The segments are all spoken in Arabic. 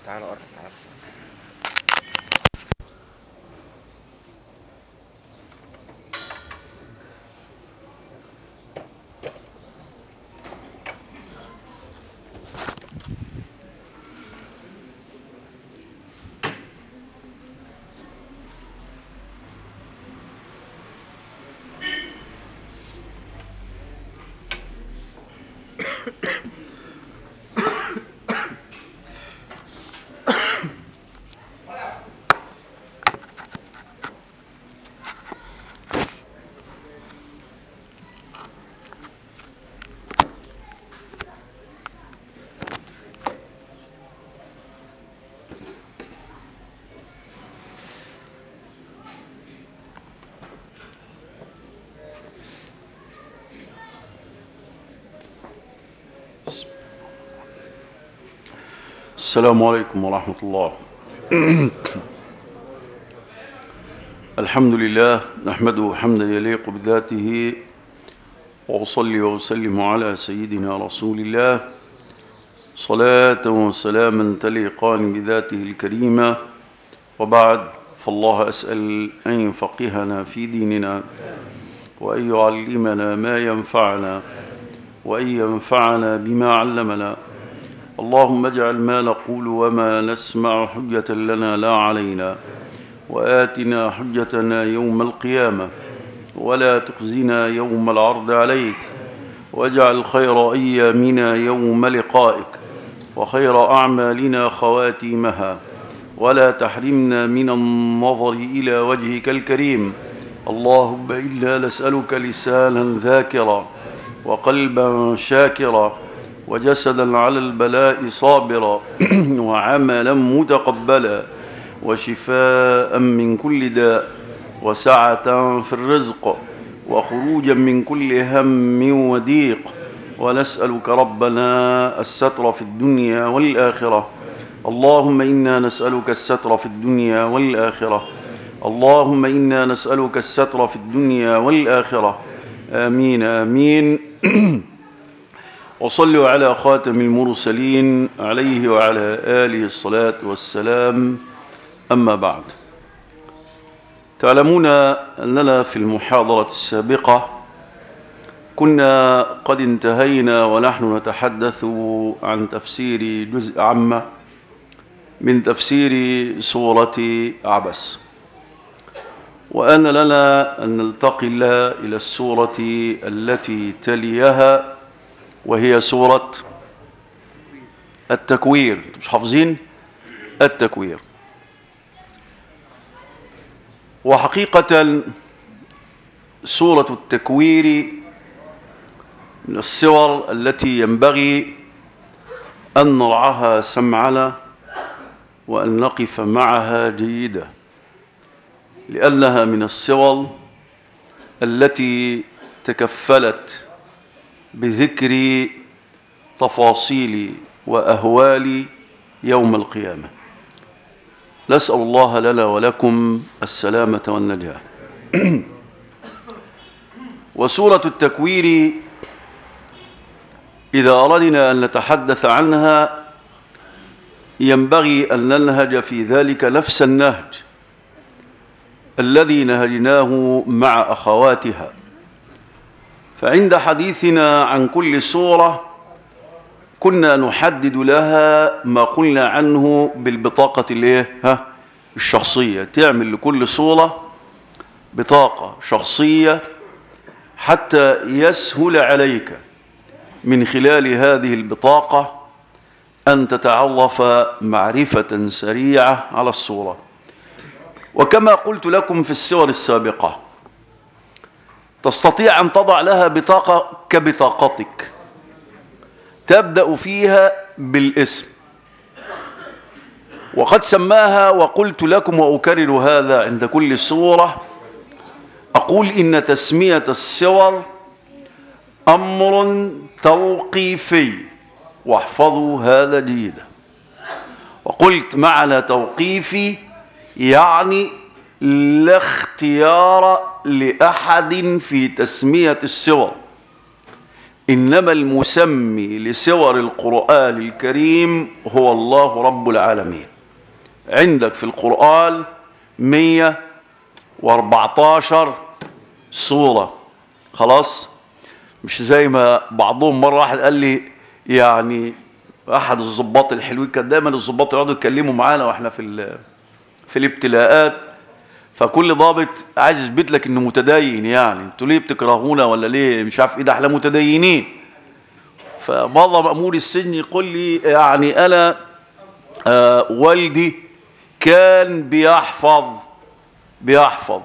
تعالى قرب تعالى. السلام عليكم ورحمة الله. الحمد لله نحمده حمدا يليق بذاته، وأصلي وأسلم على سيدنا رسول الله صلاة وسلاما تليقان بذاته الكريمة، وبعد، فالله أسأل أن يفقهنا في ديننا، وأن يعلمنا ما ينفعنا، وأن ينفعنا بما علمنا. اللهم اجعل ما نقول وما نسمع حجة لنا لا علينا، وآتنا حجتنا يوم القيامة، ولا تخزنا يوم العرض عليك، واجعل خير أيامنا يوم لقائك، وخير أعمالنا خواتيمها، ولا تحرمنا من النظر إلى وجهك الكريم. اللهم إنا نسألك لسانا ذاكرا، وقلبا شاكرا، وجسدا على البلاء صابرا، وعملا متقبلا، وشفاء من كل داء، وسعة في الرزق، وخروجا من كل هم وضيق. ونسألك ربنا الستر في الدنيا والآخرة. اللهم إنا نسألك الستر في الدنيا والآخرة. اللهم إنا نسألك الستر في الدنيا والآخرة. آمين آمين. وصلوا على خاتم المرسلين عليه وعلى آله الصلاة والسلام. أما بعد، تعلمون أننا في المحاضرة السابقة كنا قد انتهينا ونحن نتحدث عن تفسير جزء عامة من تفسير سورة عبس، وأن لنا أن نلتقي إلى السورة التي تليها، وهي سورة التكوير. مش حافظين التكوير؟ وحقيقة سورة التكوير من السور التي ينبغي أن نرعاها سمعنا وأن نقف معها جيدا، لأنها من السور التي تكفلت بذكر تفاصيل وأهوال يوم القيامة. نسأل الله لنا ولكم السلامة والنجاة. وسورة التكوير إذا أردنا أن نتحدث عنها ينبغي أن ننهج في ذلك نفس النهج الذي نهجناه مع أخواتها. فعند حديثنا عن كل سورة كنا نحدد لها ما قلنا عنه بالبطاقة الشخصية. تعمل لكل سورة بطاقة شخصية حتى يسهل عليك من خلال هذه البطاقة أن تتعرف معرفة سريعة على السورة. وكما قلت لكم في السور السابقة، تستطيع أن تضع لها بطاقة كبطاقتك تبدأ فيها بالاسم، وقد سماها، وقلت لكم وأكرر هذا عند كل سورة، أقول إن تسمية السور أمر توقيفي، واحفظوا هذا جيدا. وقلت معنى توقيفي يعني لا اختيار لأحد في تسمية السور، إنما المسمي لسور القرآن الكريم هو الله رب العالمين. عندك في القرآن 114 سورة. خلاص، مش زي ما بعضهم مرة واحد قال لي، يعني أحد الضباط الحلوين، كان دايما الضباط يقعدوا يتكلموا معانا واحنا في الابتلاءات، فكل ضابط عايز يثبت لك انه متدين، يعني انتوا ليه بتكرهونا ولا ليه مش عارف ايه، ده احنا متدينين. فبعض مأمور السجن يقول لي يعني انا والدي كان بيحفظ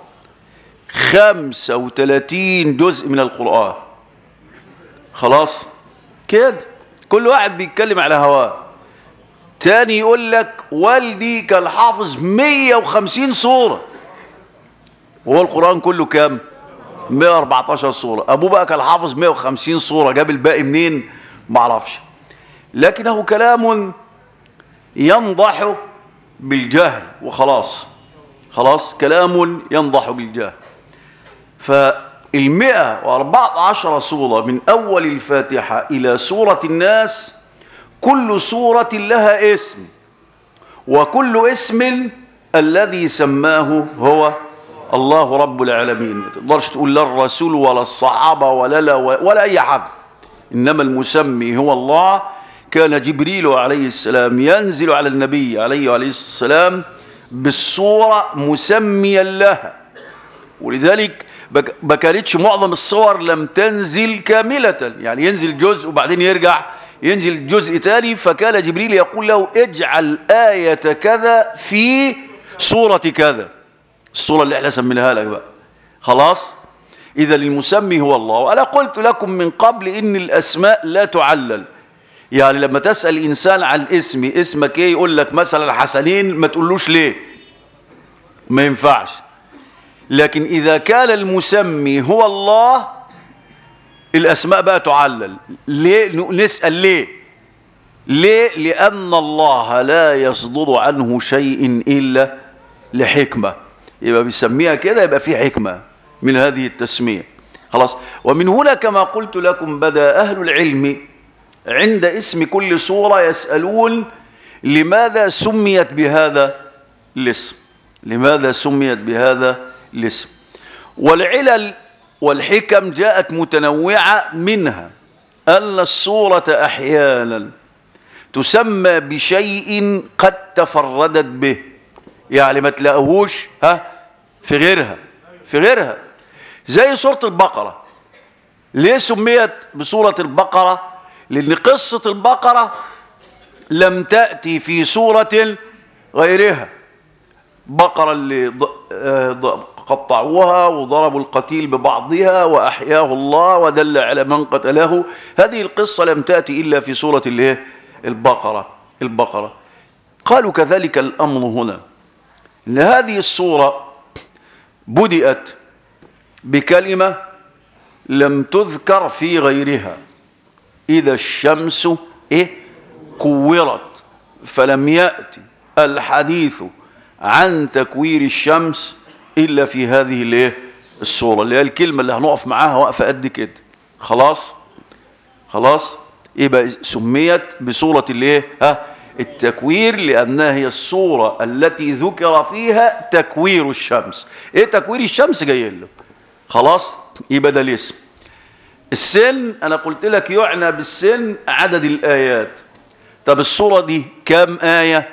35 جزء من القرآن. خلاص كده، كل واحد بيتكلم على هواه. تاني يقول لك والدي كان حافظ 150 سورة، وهو القرآن كله كام؟ 114 سورة. أبوه بقى كان حافظ 150 سورة، جاب الباقي منين؟ معرفش. لكنه كلام ينضح بالجهل وخلاص. خلاص، كلام ينضح بالجهل. فال114 سورة من أول الفاتحة إلى سورة الناس، كل سورة لها اسم، وكل اسم الذي سماه هو الله رب العالمين. ما تقدرش تقول لا الرسول ولا الصحابة ولا أي حد، إنما المسمي هو الله. كان جبريل عليه السلام ينزل على النبي عليه السلام بالصورة مسميا لها، ولذلك ما كانتش معظم الصور لم تنزل كاملة، يعني ينزل جزء وبعدين يرجع ينزل جزء تاني. فكان جبريل يقول له اجعل آية كذا في سورة كذا، السورة اللي احنا سميناها لك بقى. خلاص، إذا المسمي هو الله. وأنا قلت لكم من قبل إن الأسماء لا تعلل. يعني لما تسأل إنسان عن اسمك إيه، يقول لك مثلا حسنين، ما تقولوش ليه، ما ينفعش. لكن إذا كان المسمي هو الله، الأسماء بقى تعلل. ليه؟ نسأل ليه؟ لأن الله لا يصدر عنه شيء إلا لحكمة. يبقى بيسميها كده، يبقى في حكمة من هذه التسمية. خلاص، ومن هنا كما قلت لكم بدأ أهل العلم عند اسم كل سورة يسألون لماذا سميت بهذا الاسم؟ لماذا سميت بهذا الاسم؟ والعلل والحكم جاءت متنوعة، منها أن السورة أحيانا تسمى بشيء قد تفردت به، يعني ما تلاقوهوش في غيرها، زي سورة البقرة. ليه سميت بسورة البقرة؟ لأن قصة البقرة لم تأتي في سورة غيرها. بقرة اللي قطعوها وضربوا القتيل ببعضها وأحياه الله ودل على من قتله، هذه القصة لم تأتي إلا في سورة البقرة. قالوا كذلك الأمر هنا، إن هذه السورة بدأت بكلمة لم تذكر في غيرها، إذا الشمس كورت، فلم يأتي الحديث عن تكوير الشمس إلا في هذه السورة، اللي هي الكلمة اللي هنقف معاها وقفة قد كده. خلاص، يبقى سميت بسورة التكوير، لأنها هي السورة التي ذكر فيها تكوير الشمس. تكوير الشمس جاي له. خلاص، يبقى ده الاسم. السن أنا قلت لك يعنى بالسن عدد الآيات. طب السورة دي كم آية؟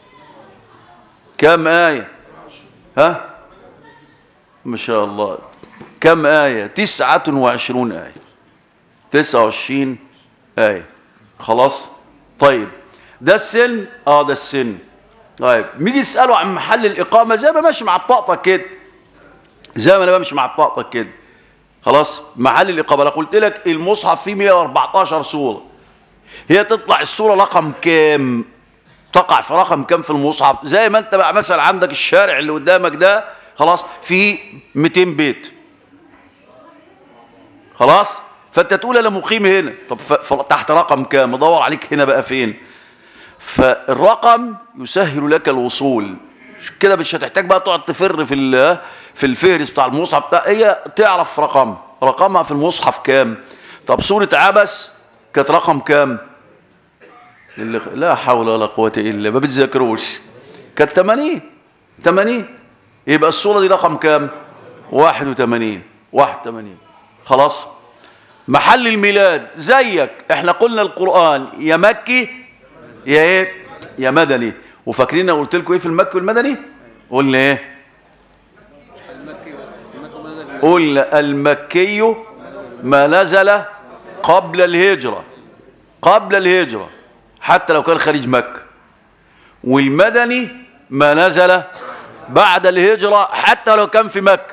ما شاء الله، كم آية؟ 29 آية. 29 آية. خلاص، طيب ده السن. ده السن. طيب بيجي يسألوا عن محل الإقامة، زي ما ماشي مع بطاقتك كده، زي ما أنا بمشي مع بطاقتك كده. خلاص، محل الإقامة أنا قلت لك المصحف فيه 114 سورة، هي تطلع السورة رقم كام؟ تقع في رقم كام في المصحف؟ زي ما أنت بقى مثلا عندك الشارع اللي قدامك ده، خلاص، في 200 بيت. خلاص، فأنت تقول أنا مقيم هنا، طب تحت رقم كام؟ أدور عليك هنا بقى فين؟ فالرقم يسهل لك الوصول كده، مش هتحتاج بقى تقعد تفر في الفهرس بتاع المصحف بتاع، هي تعرف رقمها في المصحف كام، طب سورة عبس كانت رقم كام؟ لا حول ولا قوة إلا ما بتذكروش. كانت 80. يبقى السورة دي رقم كام؟ 81. خلاص. محل الميلاد زيك، احنا قلنا القرآن يا مكي يا ايه؟ يا مدني. وفاكرين قلت لكم ايه في المكي والمدني؟ قلنا ايه؟ قلنا المكي ما نزل قبل الهجرة حتى لو كان خارج مكة، والمدني ما نزل بعد الهجرة حتى لو كان في مكة،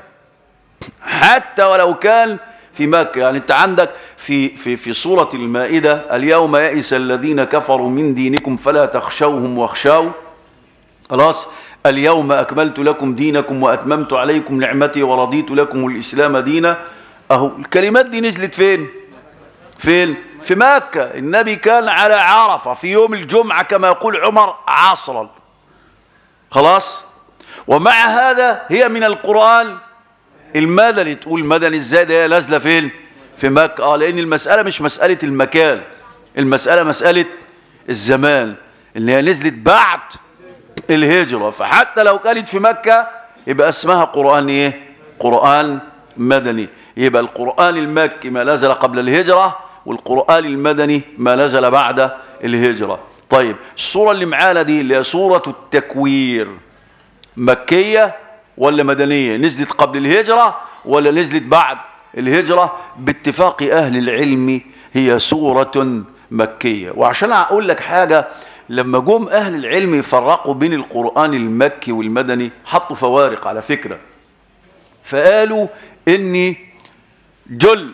يعني انت عندك في سورة المائدة اليوم يئس الذين كفروا من دينكم فلا تخشوهم واخشوا، خلاص، اليوم أكملت لكم دينكم وأتممت عليكم نعمتي ورضيت لكم الإسلام دينا. أهو الكلمات دي نزلت فين؟ في مكة. النبي كان على عرفة في يوم الجمعة كما يقول عمر عصرا، خلاص. ومع هذا هي من القرآن المدني. تقول مدني ازاي؟ ده هي نازلة فين؟ في مكة. لأن المسألة مش مسألة المكان، المسألة مسألة الزمان، اللي هي نزلت بعد الهجرة. فحتى لو كانت في مكة يبقى اسمها قرآن ايه؟ قرآن مدني. يبقى القرآن المكي ما نزل قبل الهجرة، والقرآن المدني ما نزل بعد الهجرة. طيب السورة اللي معانا دي اللي هي سورة التكوير، مكية ولا مدنية؟ نزلت قبل الهجرة ولا نزلت بعد الهجرة؟ باتفاق أهل العلم هي سورة مكية. وعشان أقول لك حاجة، لما جم أهل العلم يفرقوا بين القرآن المكي والمدني حطوا فوارق على فكرة، فقالوا إن جل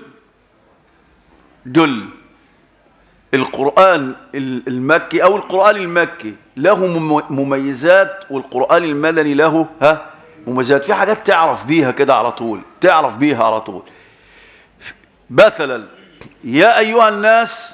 القرآن المكي أو القرآن المكي له مميزات، والقرآن المدني له مميزات. في حاجات تعرف بيها كده على طول، مثلا يا أيها الناس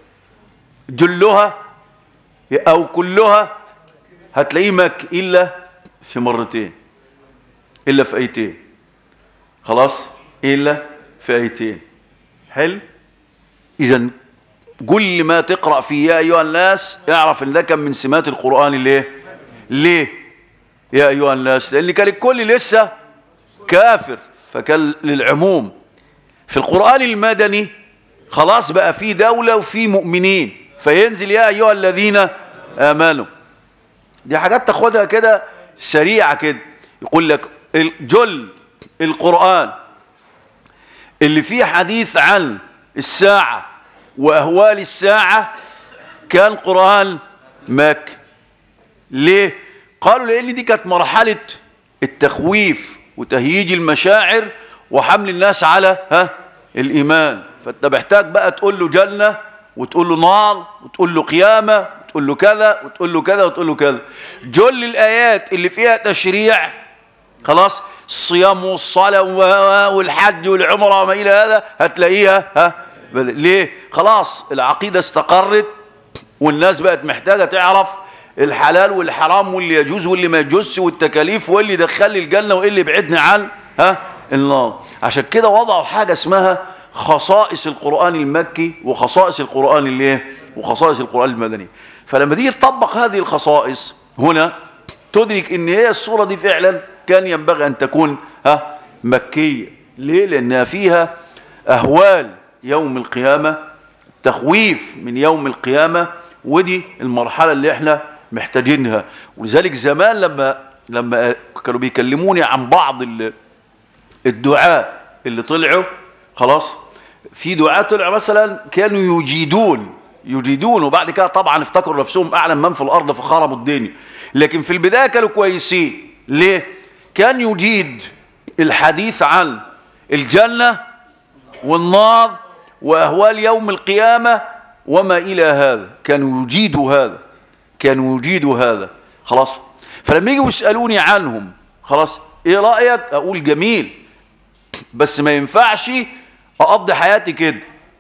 جلها أو كلها هتلاقيه مكي إلا في مرتين، إلا في آيتين، خلاص، إلا في آيتين. حلو. إذن كل ما تقرأ في يا أيها الناس اعرف ان ده كان من سمات القرآن. ليه يا أيها الناس؟ لأن كان الكل لسه كافر، فكان للعموم. في القرآن المدني خلاص بقى في دولة وفي مؤمنين، فينزل يا أيها الذين آمنوا. دي حاجات تاخدها كده سريعة كده. يقول لك جل القرآن اللي فيه حديث عن الساعة وأهوال الساعة كان قرآن مكي. ليه؟ قالوا لأن دي كانت مرحلة التخويف وتهييج المشاعر وحمل الناس على الإيمان. فأنت محتاج بقى تقول له جنة وتقول له نار وتقول له قيامة وتقول له كذا وتقول له كذا وتقول له كذا. جل الآيات اللي فيها تشريع، خلاص، الصيام والصلاة والحج والعمرة وما إلى هذا هتلاقيها ليه؟ خلاص العقيدة استقرت والناس بقت محتاجة تعرف الحلال والحرام واللي يجوز واللي ما يجوزش والتكاليف واللي دخلني الجنة واللي يبعدني عن النار. عشان كده وضعوا حاجة اسمها خصائص القرآن المكي وخصائص القرآن وخصائص القرآن المدني. فلما تيجي تطبق هذه الخصائص هنا تدرك ان هي السورة دي فعلا كان ينبغي ان تكون مكية. ليه؟ لانها فيها اهوال يوم القيامة، تخويف من يوم القيامة، ودي المرحلة اللي احنا محتاجينها. ولذلك زمان لما كانوا بيكلموني عن بعض الدعاء اللي طلعوا، خلاص، في دعاء طلعوا مثلا كانوا يجيدون وبعد كده طبعا افتكروا نفسهم اعلم من في الارض فخربوا الدنيا. لكن في البداية كانوا كويسين. ليه؟ كان يجيد الحديث عن الجنة والنار وأهوال يوم القيامة وما إلى هذا، كانوا يجيدوا هذا، خلاص. فلما يجوا يسألوني عنهم، خلاص، إيه رأيك؟ أقول جميل، بس ما ينفعش أقضي حياتي كده،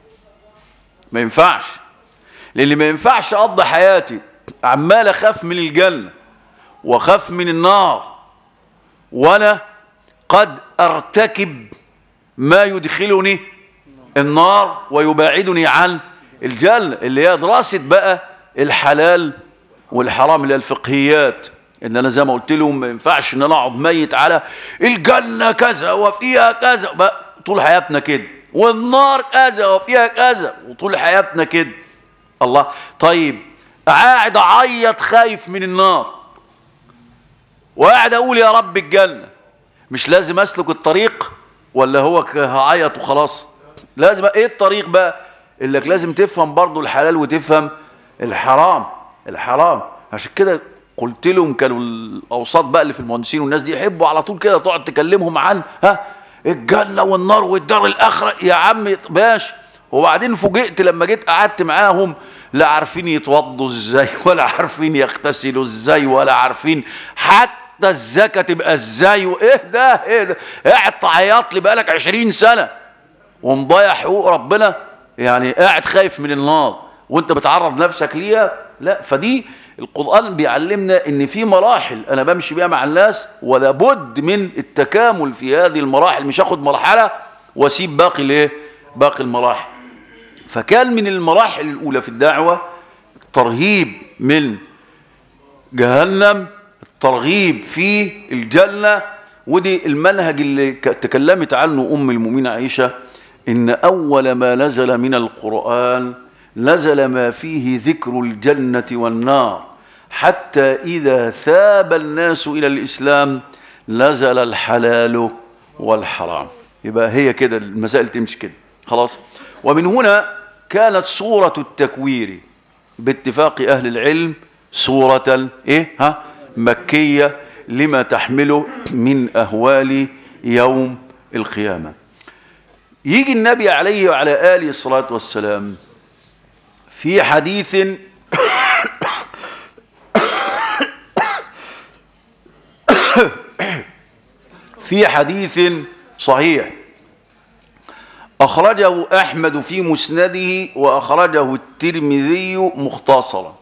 ما ينفعش. لأن ما ينفعش أقضي حياتي عمال أخاف من الجنة وأخاف من النار وأنا قد أرتكب ما يدخلني النار ويباعدني عن الجنة، اللي هي دراسة بقى الحلال والحرام، اللي هي الفقهيات. ان انا زي ما قلت لهم ما ينفعش ان انا اقعد ميت على الجنة كذا وفيها كذا بقى طول حياتنا كده، والنار كذا وفيها كذا وطول حياتنا كده. الله، طيب قاعد اعيط خايف من النار وقاعد اقول يا رب الجنة، مش لازم اسلك الطريق ولا هو هعيط وخلاص؟ لازم ايه الطريق بقى؟ اللي لازم تفهم برضو الحلال وتفهم الحرام. عشان كده قلت لهم كانوا الاوساط بقى اللي في المهندسين والناس دي يحبوا على طول كده تقعد تكلمهم عن الجنة والنار والدار الاخرة. يا عم باش. وبعدين فوجئت لما جيت قعدت معاهم لا عارفين يتوضوا ازاي ولا عارفين يغتسلوا ازاي ولا عارفين حتى الزكاة تبقى ازاي. وايه ده قاعد تعيط لي بقالك 20 سنة ومضيع حقوق ربنا، يعني قاعد خايف من النار وانت بتعرض نفسك ليها؟ لا. فدي القرآن بيعلمنا ان في مراحل انا بمشي بيها مع الناس، ولا بد من التكامل في هذه المراحل، مش اخد مرحلة واسيب باقي المراحل. فكان من المراحل الاولى في الدعوة الترهيب من جهنم، الترغيب في الجنة. ودي المنهج اللي تكلمت عنه ام المؤمنين عائشة، ان اول ما نزل من القرآن نزل ما فيه ذكر الجنة والنار، حتى إذا ثاب الناس إلى الإسلام نزل الحلال والحرام. يبقى هي كده المسائل تمشي كده خلاص. ومن هنا كانت سورة التكوير باتفاق أهل العلم سورة مكية لما تحمله من أهوال يوم القيامة. يجي النبي عليه وعلى آله الصلاة والسلام في حديث صحيح أخرجه أحمد في مسنده وأخرجه الترمذي مختصرا.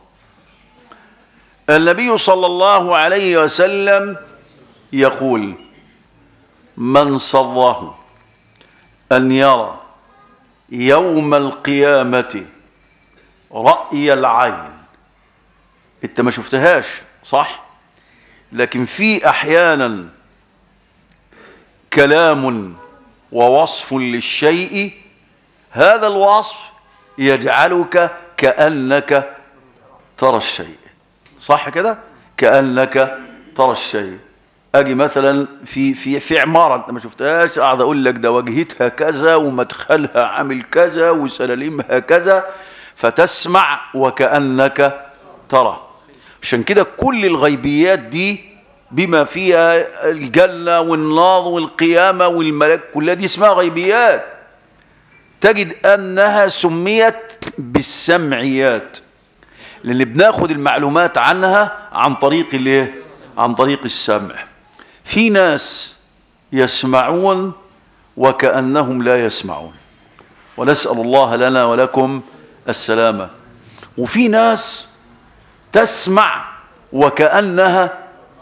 النبي صلى الله عليه وسلم يقول: من سره أن يرى يوم القيامة رأي العين. انت ما شفتهاش صح، لكن في احيانا كلام ووصف للشيء، هذا الوصف يجعلك كأنك ترى الشيء. صح كده؟ كأنك ترى الشيء. اجي مثلا في عمارة انت ما شفتهاش، اقعد اقول لك ده واجهتها كذا ومدخلها عامل كذا وسلالمها كذا، فتسمع وكأنك ترى. عشان كده كل الغيبيات دي بما فيها الجنة والنار والقيامة والملك كلها دي اسمها غيبيات، تجد أنها سميت بالسمعيات، لأن بناخد المعلومات عنها عن طريق السمع. في ناس يسمعون وكأنهم لا يسمعون، ونسأل الله لنا ولكم السلامة. وفي ناس تسمع وكأنها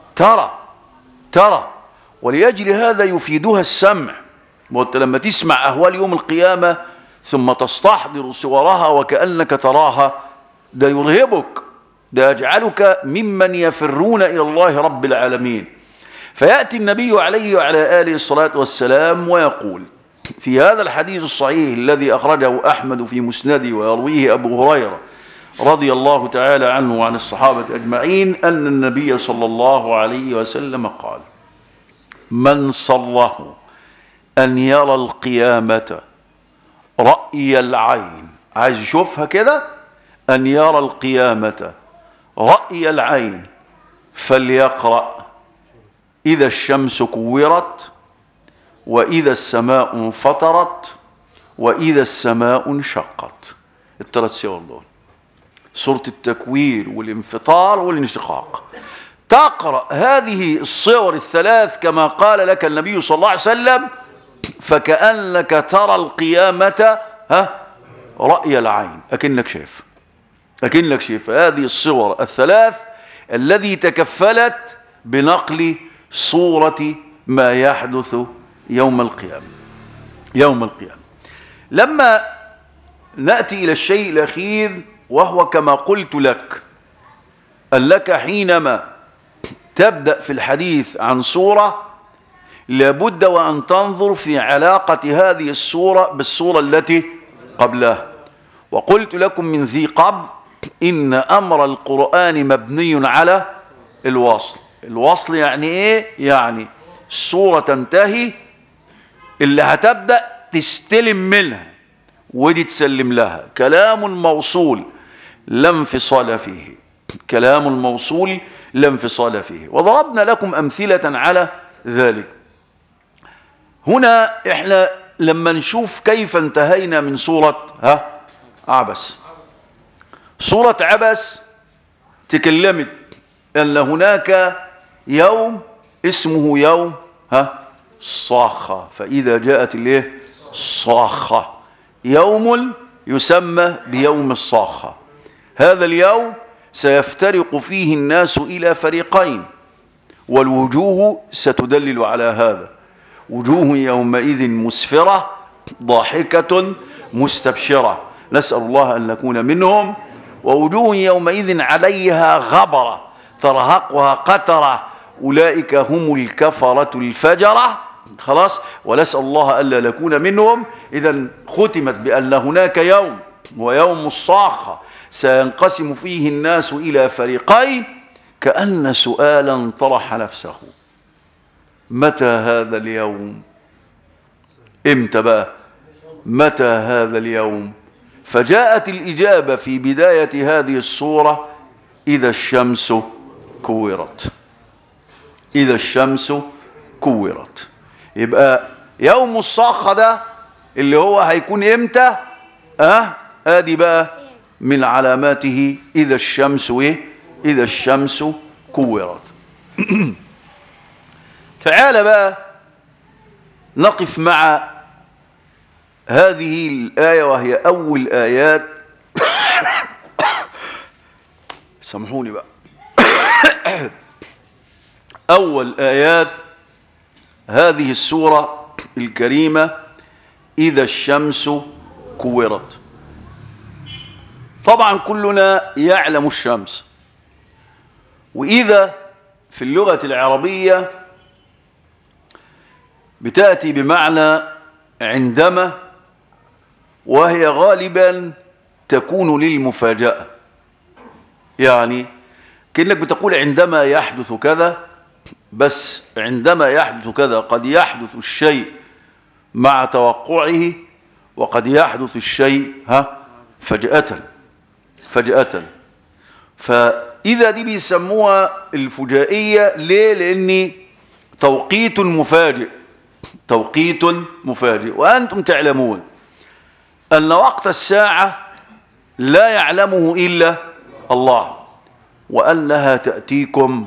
ترى، ولأجل هذا يفيدها السمع. وانت لما تسمع أهوال يوم القيامة ثم تستحضر صورها وكأنك تراها، ده يرهبك، ده يجعلك ممن يفرون إلى الله رب العالمين. فيأتي النبي عليه وعلى آله الصلاة والسلام ويقول في هذا الحديث الصحيح الذي أخرجه أحمد في مسنده ويرويه أبو هريرة رضي الله تعالى عنه وعن الصحابة أجمعين أن النبي صلى الله عليه وسلم قال: من سره أن يرى القيامة رأي العين، عايز يشوفها كده، أن يرى القيامة رأي العين، فليقرأ إذا الشمس كورت، وإذا السماء انفطرت، وإذا السماء انشقت. الثلاث سور دول، سورة التكوير والانفطار والانشقاق. تقرأ هذه الصور الثلاث كما قال لك النبي صلى الله عليه وسلم، فكأنك ترى القيامة رأي العين، أكنك شايف هذه الصور الثلاث الذي تكفلت بنقل صورة ما يحدث يوم القيامة. لما نأتي إلى الشيء الأخير وهو كما قلت لك، قال لك حينما تبدأ في الحديث عن سورة لابد وأن تنظر في علاقة هذه السورة بالسورة التي قبلها. وقلت لكم من ذي قبل إن أمر القرآن مبني على الوصل. الوصل يعني إيه؟ يعني السورة تنتهي، اللي هتبدأ تستلم منها ودي تسلم لها. كلام موصول لا انفصال فيه، كلام موصول لا انفصال فيه. وضربنا لكم أمثلة على ذلك. هنا احنا لما نشوف كيف انتهينا من سورة عبس. سورة عبس تكلمت أن هناك يوم اسمه يوم الصاخة، فإذا جاءت الصاخة يوم يسمى بيوم الصاخة. هذا اليوم سيفترق فيه الناس إلى فريقين، والوجوه ستدلل على هذا. وجوه يومئذ مسفرة ضاحكة مستبشرة، نسأل الله أن نكون منهم. ووجوه يومئذ عليها غبرة ترهقها قترة أولئك هم الكفرة الفجرة. خلاص، ونسأل الله ألا نكون منهم. إذا ختمت بأن هناك يوم ويوم الصاخة سينقسم فيه الناس إلى فريقين، كأن سؤالا طرح نفسه: متى هذا اليوم؟ امتى بقى؟ متى هذا اليوم؟ فجاءت الإجابة في بداية هذه السورة: إذا الشمس كورت. إذا الشمس كورت. يبقى يوم الصاخة ده اللي هو هيكون امتى؟ ادي بقى من علاماته إذا الشمس إذا الشمس كورت. تعال بقى نقف مع هذه الآية، وهي أول آيات سامحوني بقى أول آيات هذه السورة الكريمة: إذا الشمس كورت. طبعا كلنا يعلم الشمس، وإذا في اللغة العربية بتأتي بمعنى عندما، وهي غالبا تكون للمفاجأة. يعني كأنك بتقول عندما يحدث كذا، بس عندما يحدث كذا قد يحدث الشيء مع توقعه، وقد يحدث الشيء فجأة. فإذا دي بيسموها الفجائية. ليه؟ لأن توقيت مفاجئ، توقيت مفاجئ. وأنتم تعلمون أن وقت الساعة لا يعلمه إلا الله، وأنها تأتيكم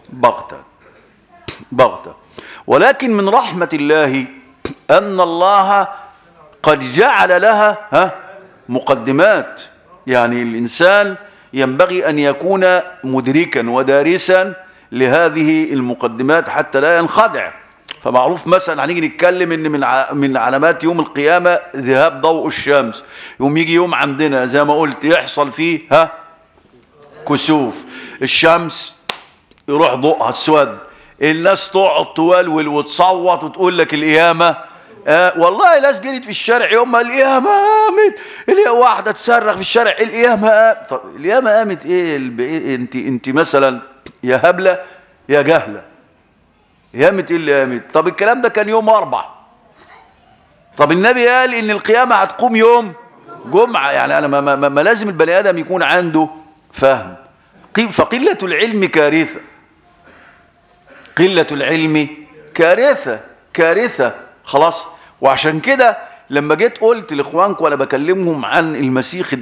بغتة. ولكن من رحمة الله أن الله قد جعل لها مقدمات. يعني الإنسان ينبغي أن يكون مدركا ودارسا لهذه المقدمات حتى لا ينخدع. فمعروف مثلا هنيجي نتكلم ان من علامات يوم القيامة ذهاب ضوء الشمس. يوم يجي يوم عندنا زي ما قلت يحصل فيه كسوف الشمس، يروح ضوءها اسود، الناس تقعد تولول وتصوت وتقول لك القيامة. والله ناس جريت في الشارع يوم ما القيامة قامت، واحدة تصرخ في الشارع القيامة طب القيامة قامت ايه؟ انت مثلا يا هبلة يا جهلة، قامت ايه اللي قامت؟ طب الكلام ده كان يوم 4. طب النبي قال ان القيامة هتقوم يوم جمعة. يعني انا ما لازم البني ادم يكون عنده فهم. فقلة العلم كارثة، قلة العلم كارثة. خلاص. وعشان كده لما جيت قلت لاخوانكم وانا بكلمهم عن المسيح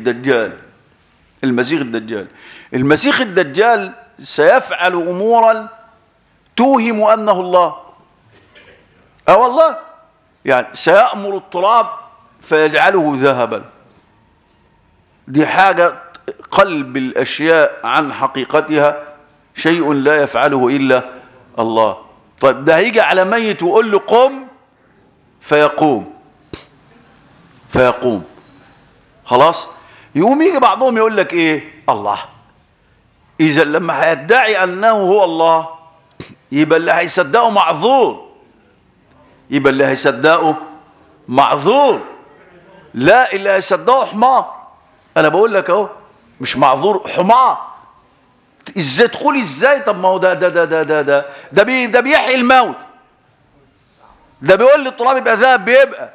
الدجال سيفعل امورا توهم انه الله. والله يعني سيأمر التراب فيجعله ذهبا. دي حاجة قلب الاشياء عن حقيقتها شيء لا يفعله الا الله. طيب ده هيجي على ميت ويقول له قم فيقوم. فيقوم. خلاص. يقوم يجي بعضهم يقول لك ايه؟ الله، اذا لما هيدعي انه هو الله يبقى اللي هيصدقه معذور، يبقى اللي هيصدقه معذور. لا، اللي هيصدقه حمار. انا بقول لك اهو، مش معذور، حمار. ازاي تقول ازاي؟ طب ما هو ده بيحيي الموت، ده بيقول لي التراب يبقى ذهب بيبقى.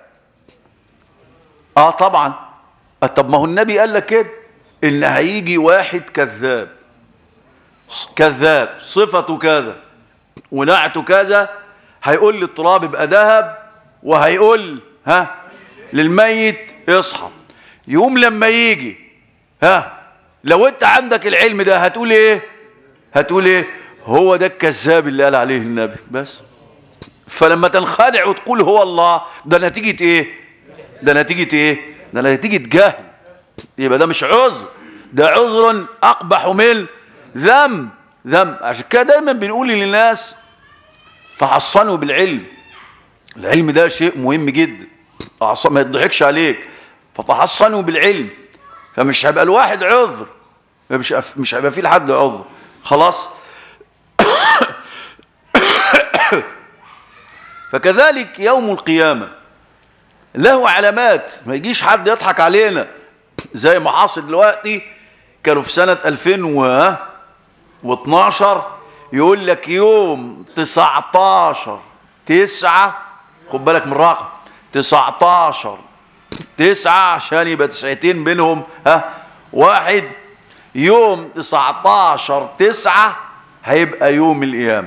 طبعا. طب ما هو النبي قال لك كده، ان هيجي واحد كذاب، كذاب صفته كذا ونعته كذا، هيقول لي التراب يبقى ذهب، وهيقول للميت اصحى. يوم لما يجي لو انت عندك العلم ده هتقول ايه؟ هتقول ايه؟ هو ده الكذاب اللي قال عليه النبي بس. فلما تنخدع وتقول هو الله، ده نتيجة ايه؟ ده نتيجة ايه؟ ده نتيجة جهل. يبقى ده مش عذر، ده عذر اقبح من ذنب. عشان كده دايما بنقول للناس تحصنوا بالعلم. العلم ده شيء مهم جدا، ما يضحكش عليك. فتحصنوا بالعلم، فمش هيبقى الواحد عذر، مش هيبقى فيه لحد عذر. خلاص. فكذلك يوم القيامة له علامات، ما يجيش حد يضحك علينا زي ما حاصل دلوقتي. كانوا في سنة 2012 يقول لك يوم 19/9، خد بالك من الرقم 19/9 عشان يبقى 9 بينهم واحد. يوم 19/9 هيبقى يوم القيامة.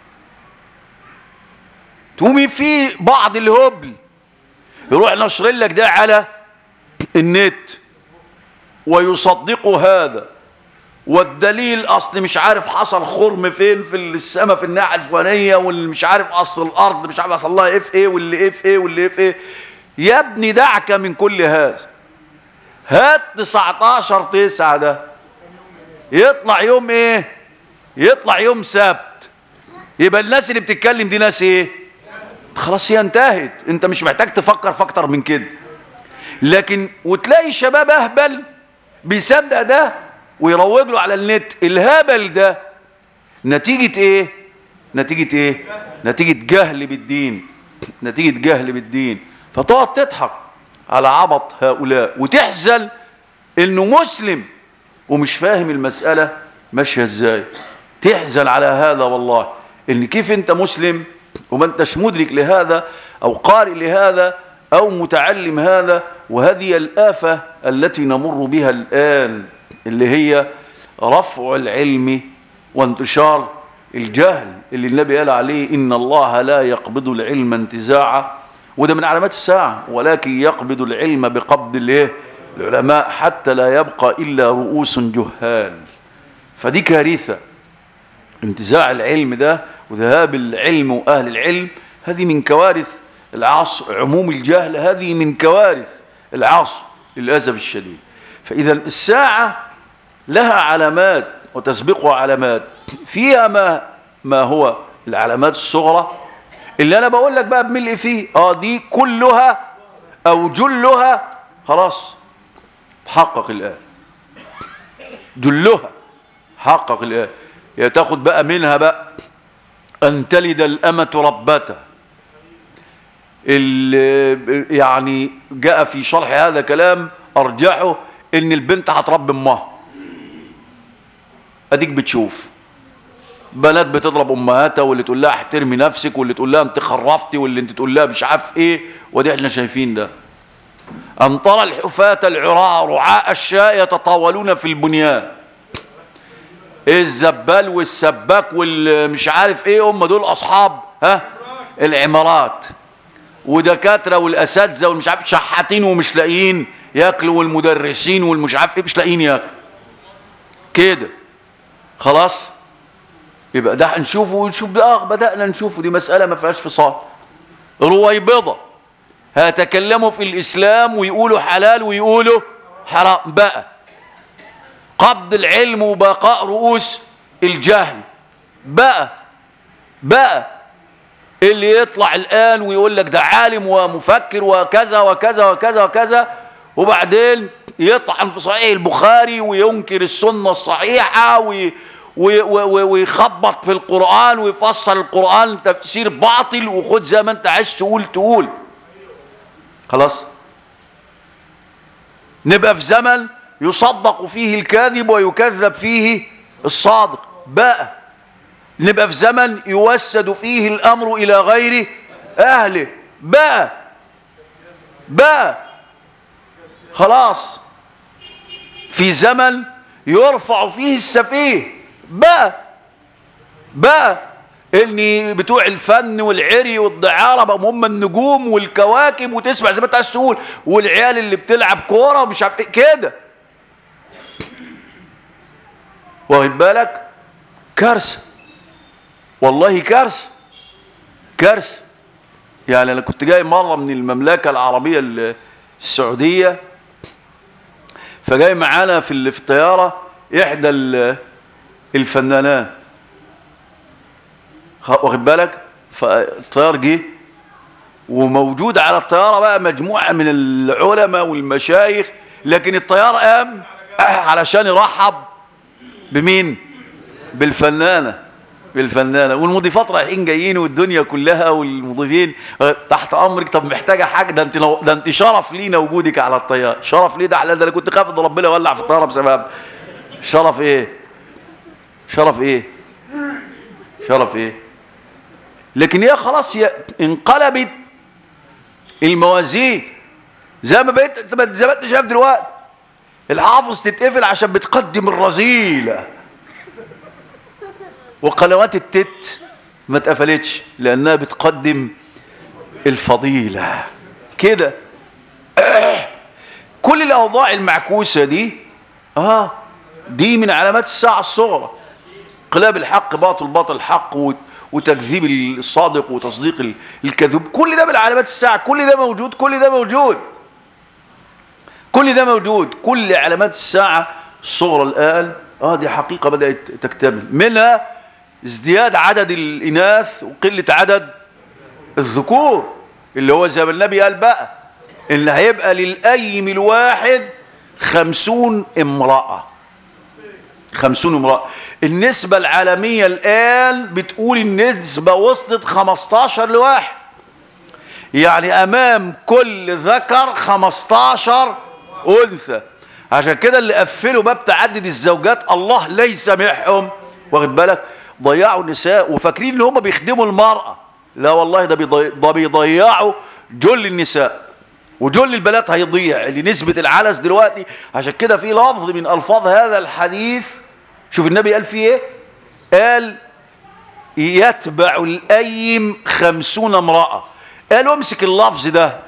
تقومي في بعض الهبل يروح نشر لك ده على النت ويصدقوا هذا، والدليل اصل مش عارف حصل خرم فين في السماء في الناحيه الفلانيه، واللي مش عارف اصل الارض مش عارف حصل لها ايه في ايه، واللي ايه في ايه، واللي ايه في ايه. يا ابني دعك من كل هذا. هات 19/9 ده يطلع يوم ايه؟ يطلع يوم سبت. يبقى الناس اللي بتتكلم دي ناس ايه؟ خلاص هي انتهت. انت مش محتاج تفكر في اكتر من كده. لكن وتلاقي الشباب اهبل بيصدق ده ويروج له على النت. الهبل ده نتيجة ايه؟ نتيجة ايه؟ نتيجة جهل بالدين، نتيجة جهل بالدين. فتقعد تضحك على عبط هؤلاء وتحزن انه مسلم ومش فاهم المسألة ماشية ازاي. تحزن على هذا والله، ان كيف انت مسلم وما انتش مدرك لهذا او قارئ لهذا او متعلم هذا. وهذه الآفة التي نمر بها الآن، اللي هي رفع العلم وانتشار الجهل، اللي النبي قال عليه إن الله لا يقبض العلم انتزاعا، وده من علامات الساعة، ولكن يقبض العلم بقبض العلماء حتى لا يبقى إلا رؤوس جهال. فدي كارثة، انتزاع العلم ده وذهاب العلم وأهل العلم. هذه من كوارث العصر. عموم الجهل هذه من كوارث العصر للأسف الشديد. فإذا الساعة لها علامات وتسبقها علامات، فيها ما هو العلامات الصغرى اللي أنا بقول لك بقى بملء فيه. دي كلها أو جلها خلاص تحقق الآن، جلها حقق الآن. تاخد بقى منها بقى أن تلد الأمة ربتها. يعني جاء في شرح هذا كلام أرجحه إن البنت هتربي أمها. أديك بتشوف بنات بتضرب أمهاتها، واللي تقول لها احترمي نفسك، واللي تقول لها أنت خرفتي، واللي أنت تقول لها مش عارف إيه. ودي إحنا شايفين ده. أن ترى الحفاة العراة رعاء الشاء يتطاولون في البنيان. الزبال والسباك والمش عارف إيه، هم دول أصحاب العمارات. ودكاترة والأساتذة والمش عارف شحاتين ومش لاقيين ياكلوا، والمدرسين والمش عارف ايه مش لاقيين ياكلوا كده. خلاص يبقى ده هنشوفه ونشوف ده. بدأنا نشوفه. دي مسألة ما فيهاش فصال. رويبضة هيتكلموا في الإسلام ويقولوا حلال ويقولوا حرام. بقى قبض العلم وبقاء رؤوس الجهل. بقى اللي يطلع الآن ويقول لك ده عالم ومفكر وكذا وكذا وكذا وكذا، وبعدين يطعن في صحيح البخاري وينكر السنة الصحيحة ويخبط في القرآن ويفسر القرآن تفسير باطل، وخد زي ما انت عايز تقول. خلاص، نبقى في زمن يصدق فيه الكاذب ويكذب فيه الصادق بقى. نبقى في زمن يوسد فيه الأمر إلى غير أهله بقى. خلاص، في زمن يرفع فيه السفيه بقى اللي بتوع الفن والعري والدعارة بقوا هم النجوم والكواكب، وتسمع زي ما انت عايز تقول، والعيال اللي بتلعب كورة ومش عارف ايه كده. واخد بالك؟ كارثة والله، كارثة. يعني انا كنت جاي مرة من المملكة العربية السعودية، فجاي معانا في الطيارة احدى الفنانات، واخد بالك؟ فالطيار جه وموجود على الطيارة بقى مجموعة من العلماء والمشايخ، لكن الطيار قام علشان يرحب بمين؟ بالفنانة، والمضيفات رايحين جايين والدنيا كلها، والمضيفين تحت امرك. طب محتاجه حاجه؟ ده انت شرف لينا وجودك على الطياره. شرف ليه ده؟ ده انا كنت خايف ان ربنا يولع في الطياره بسبب. شرف ايه؟ لكن هي خلاص، هي انقلبت الموازين. زي ما انت شايف دلوقتي الحافظ تتقفل عشان بتقدم الرذيله، وقنوات التت ما اتقفلتش لانها بتقدم الفضيله كده. كل الاوضاع المعكوسه دي دي من علامات الساعه الصغرى. انقلاب الحق باطل حق، وتكذيب الصادق وتصديق الكذوب، كل ده من علامات الساعه. كل ده موجود. كل علامات الساعه الصغرى الان دي حقيقه بدات تكتمل. منها ازدياد عدد الإناث وقلة عدد الذكور، اللي هو زي ما النبي قال بقى اللي هيبقى للأيم الواحد 50 امرأة. النسبة العالمية الآن بتقول النسبة وصلت 15 لواحد، يعني أمام كل ذكر 15 أنثى. عشان كده اللي قفلوا باب تعدد الزوجات الله لا يسامحهم، واخد بالك؟ ضيعوا النساء وفاكرين ان هم بيخدموا المرأة. لا والله، ده بيضيعوا جل النساء، وجل البنات هيضيع اللي نسبة العلس دلوقتي. عشان كده في لفظ من ألفاظ هذا الحديث، شوف النبي قال فيه ايه؟ قال يتبع الأيم 50 امرأة. قالوا امسك اللفظ ده،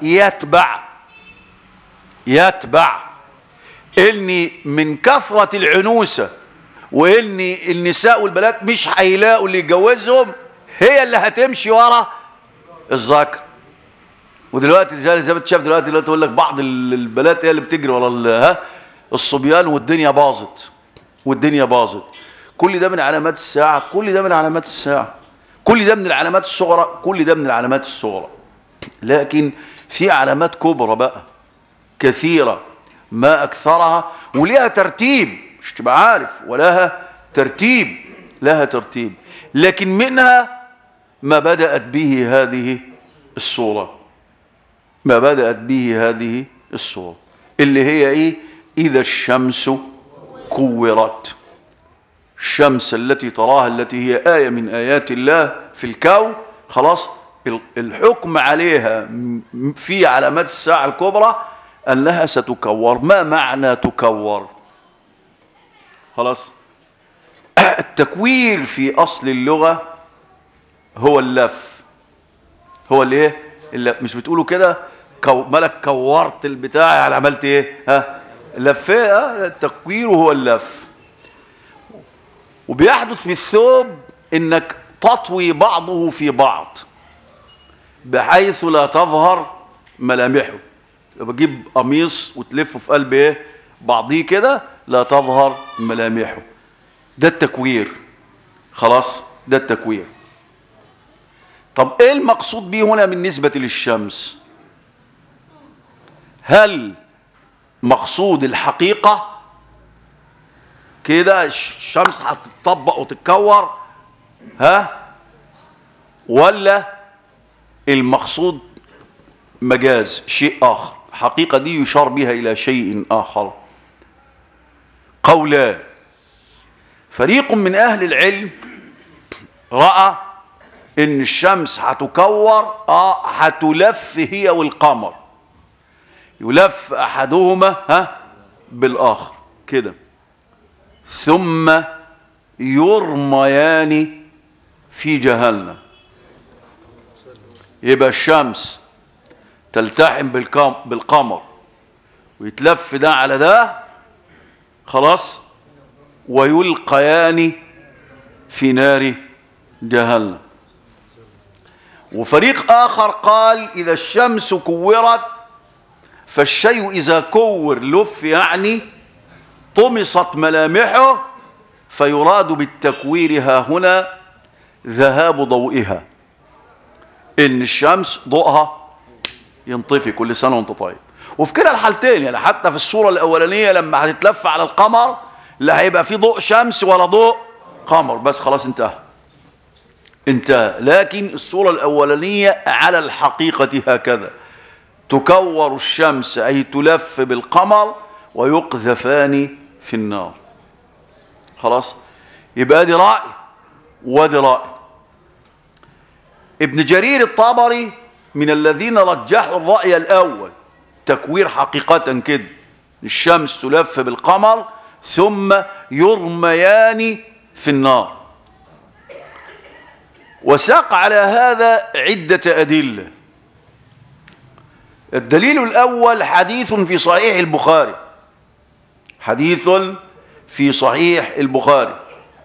يتبع اني من كثرة العنوسة وان النساء والبنات مش هيلاقوا اللي يتجوزهم، هي اللي هتمشي ورا الذكر. ودلوقتي زي ما انت شايف دلوقتي يقول لك بعض البنات هي اللي بتجري ورا الصبيان، والدنيا باظت. كل ده من علامات الساعة، كل ده من العلامات الصغرى. لكن في علامات كبرى بقى كثيرة ما أكثرها، ولها ترتيب، مش تبقى عارف، ولها ترتيب. لكن منها ما بدأت به هذه الصورة، اللي هي ايه؟ إذا الشمس كورت. الشمس التي تراها، التي هي آية من آيات الله في الكون، خلاص الحكم عليها في علامات الساعة الكبرى أنها ستكور. ما معنى تكور؟ خلاص، التكوير في أصل اللغة هو اللف. هو اللي ايه؟ مش بتقولوا كده مالك كورت البتاع، يعني عملت ايه؟ لفيه. التكوير هو اللف. وبيحدث في الثوب انك تطوي بعضه في بعض بحيث لا تظهر ملامحه. بجيب قميص وتلفه في قلب ايه؟ بعضيه كده لا تظهر ملامحه. ده التكوير. خلاص، ده التكوير. طب ايه المقصود به هنا بالنسبة للشمس؟ هل مقصود الحقيقة كده الشمس هتطبق وتتكور ولا المقصود مجاز شيء آخر؟ الحقيقة دي يشار بها إلى شيء آخر. قولان. فريق من أهل العلم رأى إن الشمس هتكور هتلف هي والقمر، يلف أحدهما بالآخر كده، ثم يرميان في جهنم. يبقى الشمس تلتحم بالقمر ويتلف ده على ده، خلاص، ويلقيان في نار جهنم. وفريق آخر قال إذا الشمس كورت فالشيء إذا كور لف يعني طمست ملامحه، فيراد بالتكوير ها هنا ذهاب ضوئها، إن الشمس ضوءها ينطفي. كل سنة وانت طيب. وفي كده الحالتين، يعني حتى في الصورة الأولانية لما هتتلف على القمر لا هيبقى في ضوء شمس ولا ضوء قمر، بس خلاص انتهى. لكن الصورة الأولانية على الحقيقة هكذا، تكور الشمس أي تلف بالقمر ويقذفان في النار. خلاص، يبقى دي رأي ودي رأي. ابن جرير الطبري من الذين رجحوا الرأي الأول، تكوير حقيقة كده، الشمس تلف بالقمر ثم يرميان في النار. وساق على هذا عدة أدلة. الدليل الأول حديث في صحيح البخاري، حديث في صحيح البخاري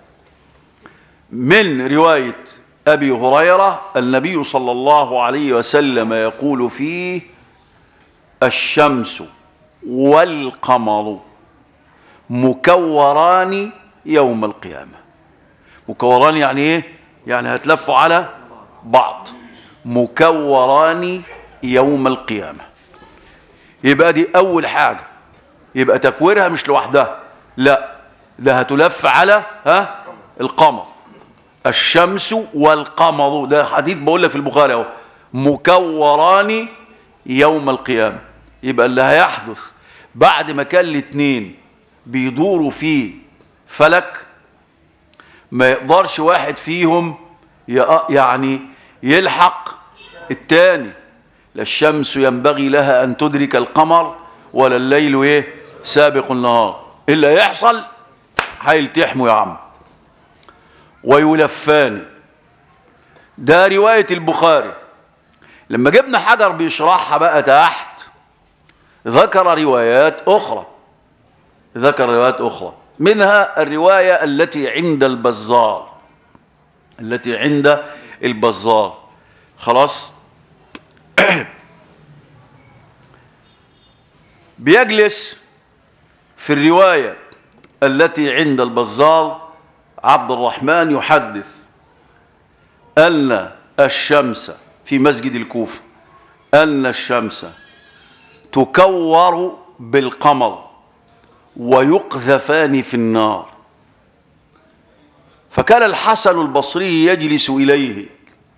من رواية أبي هريرة، النبي صلى الله عليه وسلم يقول فيه: الشمس والقمر مكوران يوم القيامة. مكوران يعني ايه؟ يعني هتلفوا على بعض. مكوران يوم القيامة. يبقى دي أول حاجة، يبقى تكويرها مش لوحدها، لا ده هتلف على القمر. الشمس والقمر، ده حديث بقول لك في البخاري اهو، مكوران يوم القيامة. يبقى اللي هيحدث بعد ما كان الاثنين بيدوروا في فلك، ما يقدرش واحد فيهم يعني يلحق الثاني. لا الشمس ينبغي لها أن تدرك القمر ولا الليل سابق النهار. إلا يحصل هيلتحموا يا عم ويلفان. ده رواية البخاري. لما جبنا حجر بيشرحها بقى تحت ذكر روايات أخرى، منها الرواية التي عند البزار، خلاص. بيجلس في الرواية التي عند البزار عبد الرحمن يحدث أن الشمس في مسجد الكوفة، أن الشمس تكور بالقمر ويقذفان في النار. فكان الحسن البصري يجلس إليه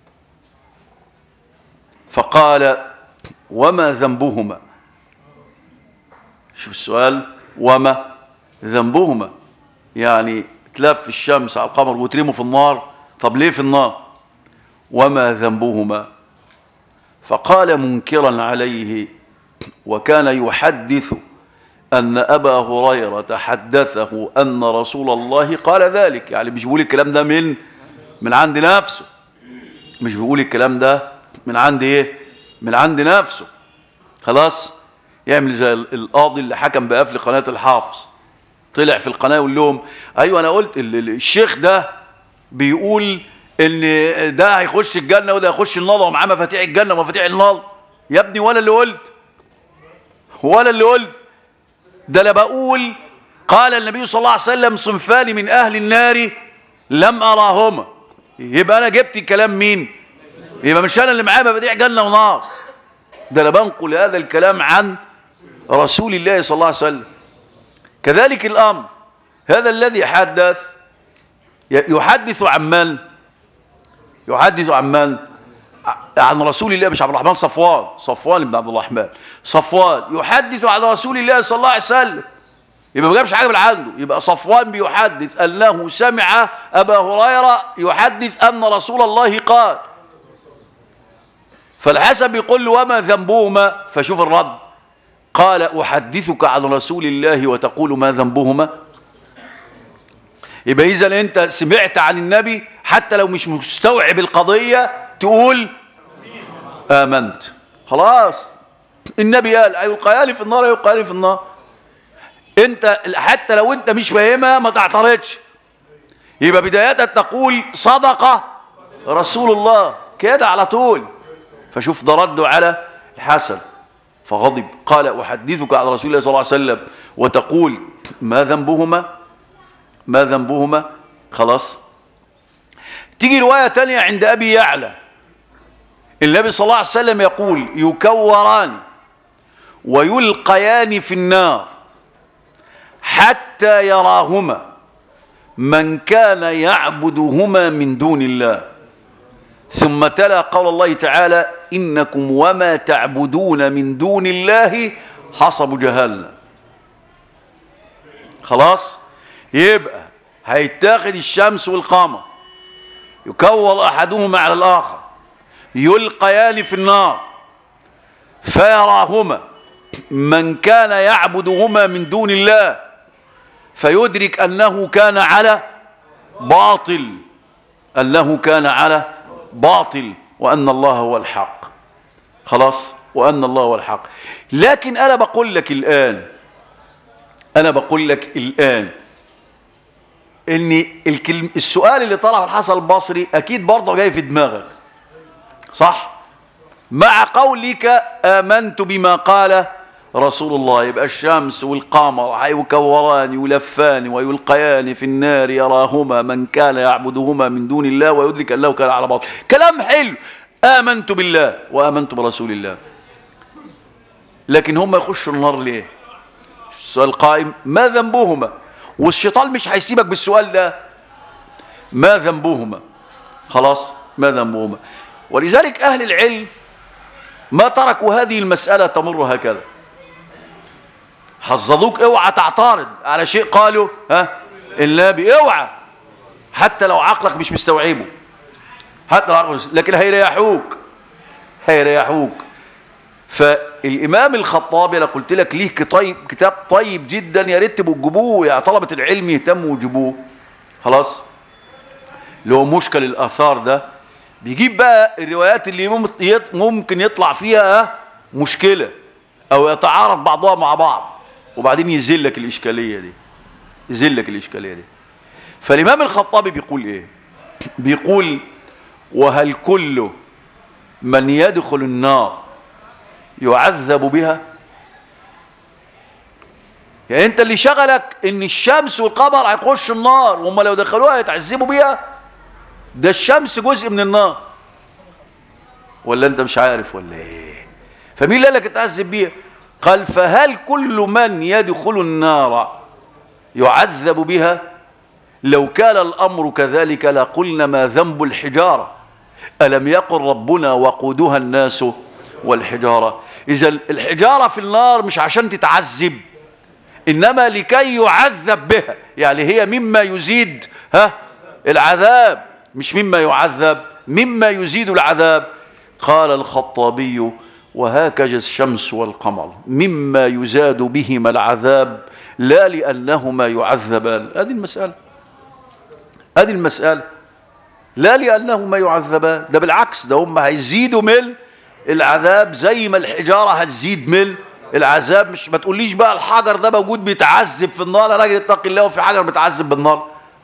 فقال: وما ذنبهما؟ شوف السؤال، وما ذنبهما؟ يعني تلف الشمس على القمر وترموا في النار، طب ليه في النار؟ وما ذنبهما؟ فقال منكرا عليه، وكان يحدث أن أبا هريرة حدثه أن رسول الله قال ذلك. يعني مش بيقول الكلام ده من عند نفسه، مش بيقول الكلام ده من عند نفسه. خلاص، يعمل زي القاضي اللي حكم بقفل قناة الحافظ، طلع في القناة يقول لهم: أيوة أنا قلت الشيخ ده بيقول إن ده هيخش الجنة وده هيخش النار ومعاه مفاتيح الجنة ومفاتيح النار. يا ابني ولا اللي قلت ده أنا بقول قال النبي صلى الله عليه وسلم: صنفان من أهل النار لم أراهما. يبقى أنا جبت كلام مين؟ يبقى مش انا اللي معايا مفاتيح جنه ونار، ده انا بنقل هذا الكلام عن رسول الله صلى الله عليه وسلم. كذلك الامر، هذا الذي حدث يحدث عن من؟ يحدث عن من؟ عن رسول الله، مش عبد الرحمن صفوان بن عبد الرحمن، صفوان يحدث عن رسول الله صلى الله عليه وسلم، يبقى ما جابش حاجه من عنده، يبقى صفوان بيحدث انه سمع ابا هريره يحدث ان رسول الله قال. فالحسن بيقول له وما ذنبهما؟ فشوف الرد، قال احدثك عن رسول الله وتقول ما ذنبهما. يبقى اذا انت سمعت عن النبي حتى لو مش مستوعب القضيه تقول امنت، خلاص النبي قال يلقيان في النار يلقيان في النار، انت حتى لو انت مش فاهمها ما تعترضش، يبقى بداية تقول صدق رسول الله كده على طول. فشوف ده رده على الحسن فغضب، قال احدثك عن رسول الله صلى الله عليه وسلم وتقول ما ذنبهما؟ ما ذنبهما؟ خلاص. تيجي رواية تانية عند ابي يعلى، النبي صلى الله عليه وسلم يقول يكوران ويلقيان في النار حتى يراهما من كان يعبدهما من دون الله، ثم تلا قول الله تعالى إنكم وما تعبدون من دون الله حصب جهنم. خلاص، يبقى هيتاخد الشمس والقمر يكور أحدهما على الآخر يلقيان في النار فيراهما من كان يعبدهما من دون الله فيدرك أنه كان على باطل، أنه كان على باطل وأن الله هو الحق. خلاص، وأن الله هو الحق. لكن أنا بقول لك الآن إن السؤال اللي طرحه الحسن البصري أكيد برضه جاي في دماغك، صح؟ مع قولك آمنت بما قال رسول الله، يبقى الشمس والقمر هيكوران يلفان ويلقيان في النار يراهما من كان يعبدهما من دون الله ويدرك أنه كان على باطل. كلام حلو، آمنت بالله وآمنت برسول الله، لكن هم يخشوا النار ليه؟ السؤال قائم، ما ذنبهما؟ والشيطان مش هيسيبك بالسؤال ده، ما ذنبهما؟ خلاص، ما ذنبهما؟ ولذلك أهل العلم ما تركوا هذه المسألة تمر هكذا، حذروك اوعى تعترض على شيء قالوا النبي، اوعى حتى لو عقلك مش مستوعبه، حتى لو عقلك، لكن هيريحوك. فالإمام الخطابي انا قلت لك ليه كتاب طيب جدا، يا ريت تبقوا تجيبوه، يا طلبة العلم يهتموا ويجيبوه. خلاص، لو مشكل الآثار ده بيجيب بقى الروايات اللي ممكن يطلع فيها مشكلة أو يتعارض بعضها مع بعض، وبعدين يزلك الإشكالية دي. فالإمام الخطابي بيقول إيه؟ بيقول وهل كل من يدخل النار يعذب بها؟ يعني أنت اللي شغلك إن الشمس والقمر هيخشوا النار، وهم لو دخلوها يتعذبوا بها؟ ده الشمس جزء من النار، ولا انت مش عارف ولا ايه؟ فمين اللي قال لك اتعذب بيها؟ قال فهل كل من يدخل النار يعذب بها؟ لو كان الامر كذلك لقلنا ما ذنب الحجاره، الم يقل ربنا وقودها الناس والحجاره؟ اذا الحجاره في النار مش عشان تتعذب، انما لكي يعذب بها، يعني هي مما يزيد العذاب، مش مما يعذب، مما يزيد العذاب. قال الخطابي وهكذا الشمس والقمر مما يزاد بهما العذاب لا لأنهما يعذبان. هذه المسألة لا لأنهما يعذبان، ده بالعكس، ده هم هيزيدوا من العذاب زي ما الحجارة هتزيد من العذاب. مش ما تقوليش بقى الحجر ده موجود بيتعذب في النار، يا راجل اتق الله، وفي حجر بيتعذب بالنار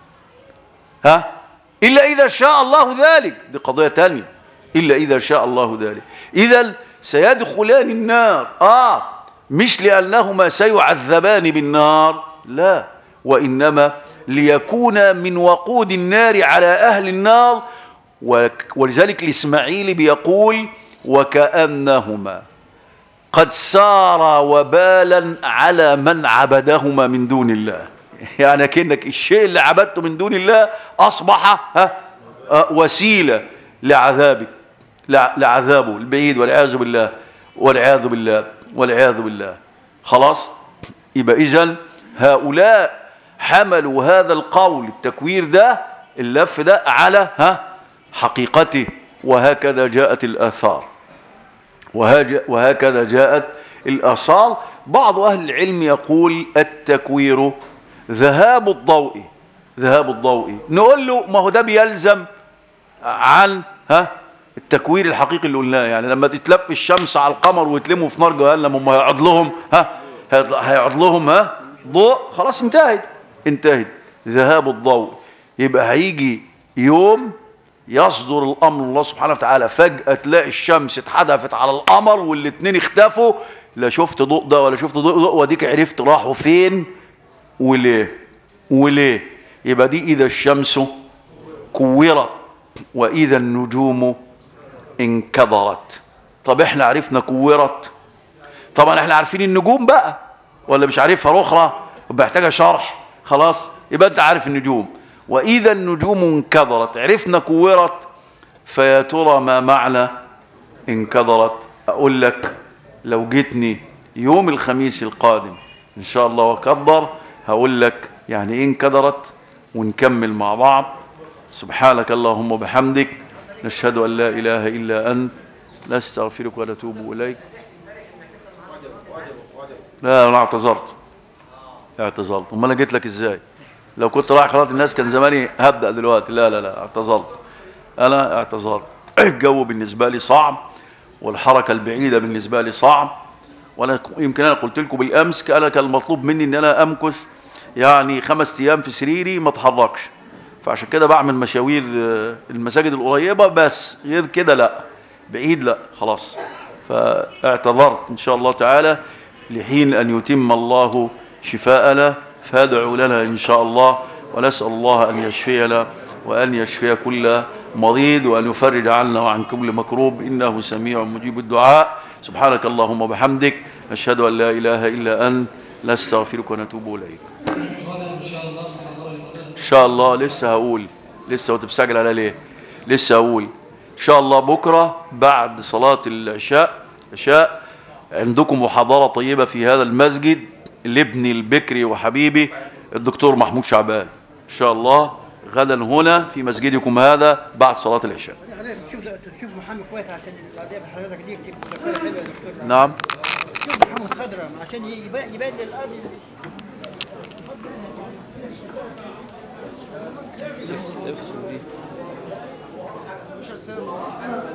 إلا إذا شاء الله ذلك، دي قضية تانية، إلا إذا شاء الله ذلك. إذا سيدخلان النار مش لأنهما سيعذبان بالنار، لا، وإنما ليكون من وقود النار على أهل النار ولذلك الإسماعيلي بيقول وكأنهما قد سار وبالا على من عبدهما من دون الله. يعني كأنك الشيء اللي عبدته من دون الله أصبح وسيلة لعذابك، لعذابه البعيد والعياذ بالله والعياذ بالله والعياذ بالله. خلاص، يبقى إذن هؤلاء حملوا هذا القول التكوير ده اللف ده على حقيقته، وهكذا جاءت الآثار، وهكذا جاءت الآثار. بعض أهل العلم يقول التكوير ذهاب الضوء، ذهاب الضوء. نقول له ما هو ده بيلزم عن التكوير الحقيقي اللي قلناه. يعني لما تتلف الشمس على القمر ويتلموا في نار جهنم، هم هيقعد لهم هيقعد لهم ضوء؟ خلاص انتهت ذهاب الضوء. يبقى هيجي يوم يصدر الامر الله سبحانه وتعالى، فجأة تلاقي الشمس اتحدفت على القمر والاتنين اختفوا، لا شفت ضوء ده ولا شفت ضوء، وديك عرفت راحوا فين وليه. يبقى دي إذا الشمس كورت وإذا النجوم انكدرت. طب احنا عرفنا كورت، طبعا احنا عارفين النجوم بقى، ولا مش عارفها اخرى وبحتاجها شرح؟ خلاص، يبقى انت عارف النجوم. وإذا النجوم انكدرت، عرفنا كورت، فيا ترى ما معنى انكدرت؟ أقول لك لو جيتني يوم الخميس القادم إن شاء الله وكبر هقول لك يعني إيه انكدرت، ونكمل مع بعض. سبحانك اللهم وبحمدك، نشهد أن لا إله إلا أنت، نستغفرك ونتوب إليك. لا أنا اعتذرت، أمال أنا جيت لك إزاي؟ لو كنت رايح قناة الناس كان زماني هبدأ دلوقتي. لا اعتذرت، أنا اعتذرت. الجو بالنسبة لي صعب، والحركة البعيدة بالنسبة لي صعب، وأنا يمكن أنا قلت لكم بالأمس أنا كان المطلوب مني إن أنا أمكث يعني 5 أيام في سريري ما أتحركش، فعشان كده بعمل مشاوير المساجد القريبة بس، غير كده لا، بعيد لا، خلاص. فاعتذرت إن شاء الله تعالى لحين أن يتم الله شفاءنا، فادعوا لنا إن شاء الله، ونسأل الله أن يشفينا وأن يشفي كل مريض، وأن يفرج عنا وعن كل مكروب، إنه سميع مجيب الدعاء. سبحانك اللهم وبحمدك، نشهد أن لا إله إلا أنت، نستغفرك ونتوب إليك. إن شاء الله لسه هقول، لسه وتبسجل على ليه، لسه هقول إن شاء الله بكرة بعد صلاة العشاء عندكم محاضرة طيبة في هذا المسجد لابني البكري وحبيبي الدكتور محمود شعبان، إن شاء الله غدا هنا في مسجدكم هذا بعد صلاة العشاء. تشوف محمد كويس عشان القضيه بحضرتك دي يكتب مذكره حلوه يا دكتور. نعم. شوف محمد خضرة عشان يبان للقاضي. مش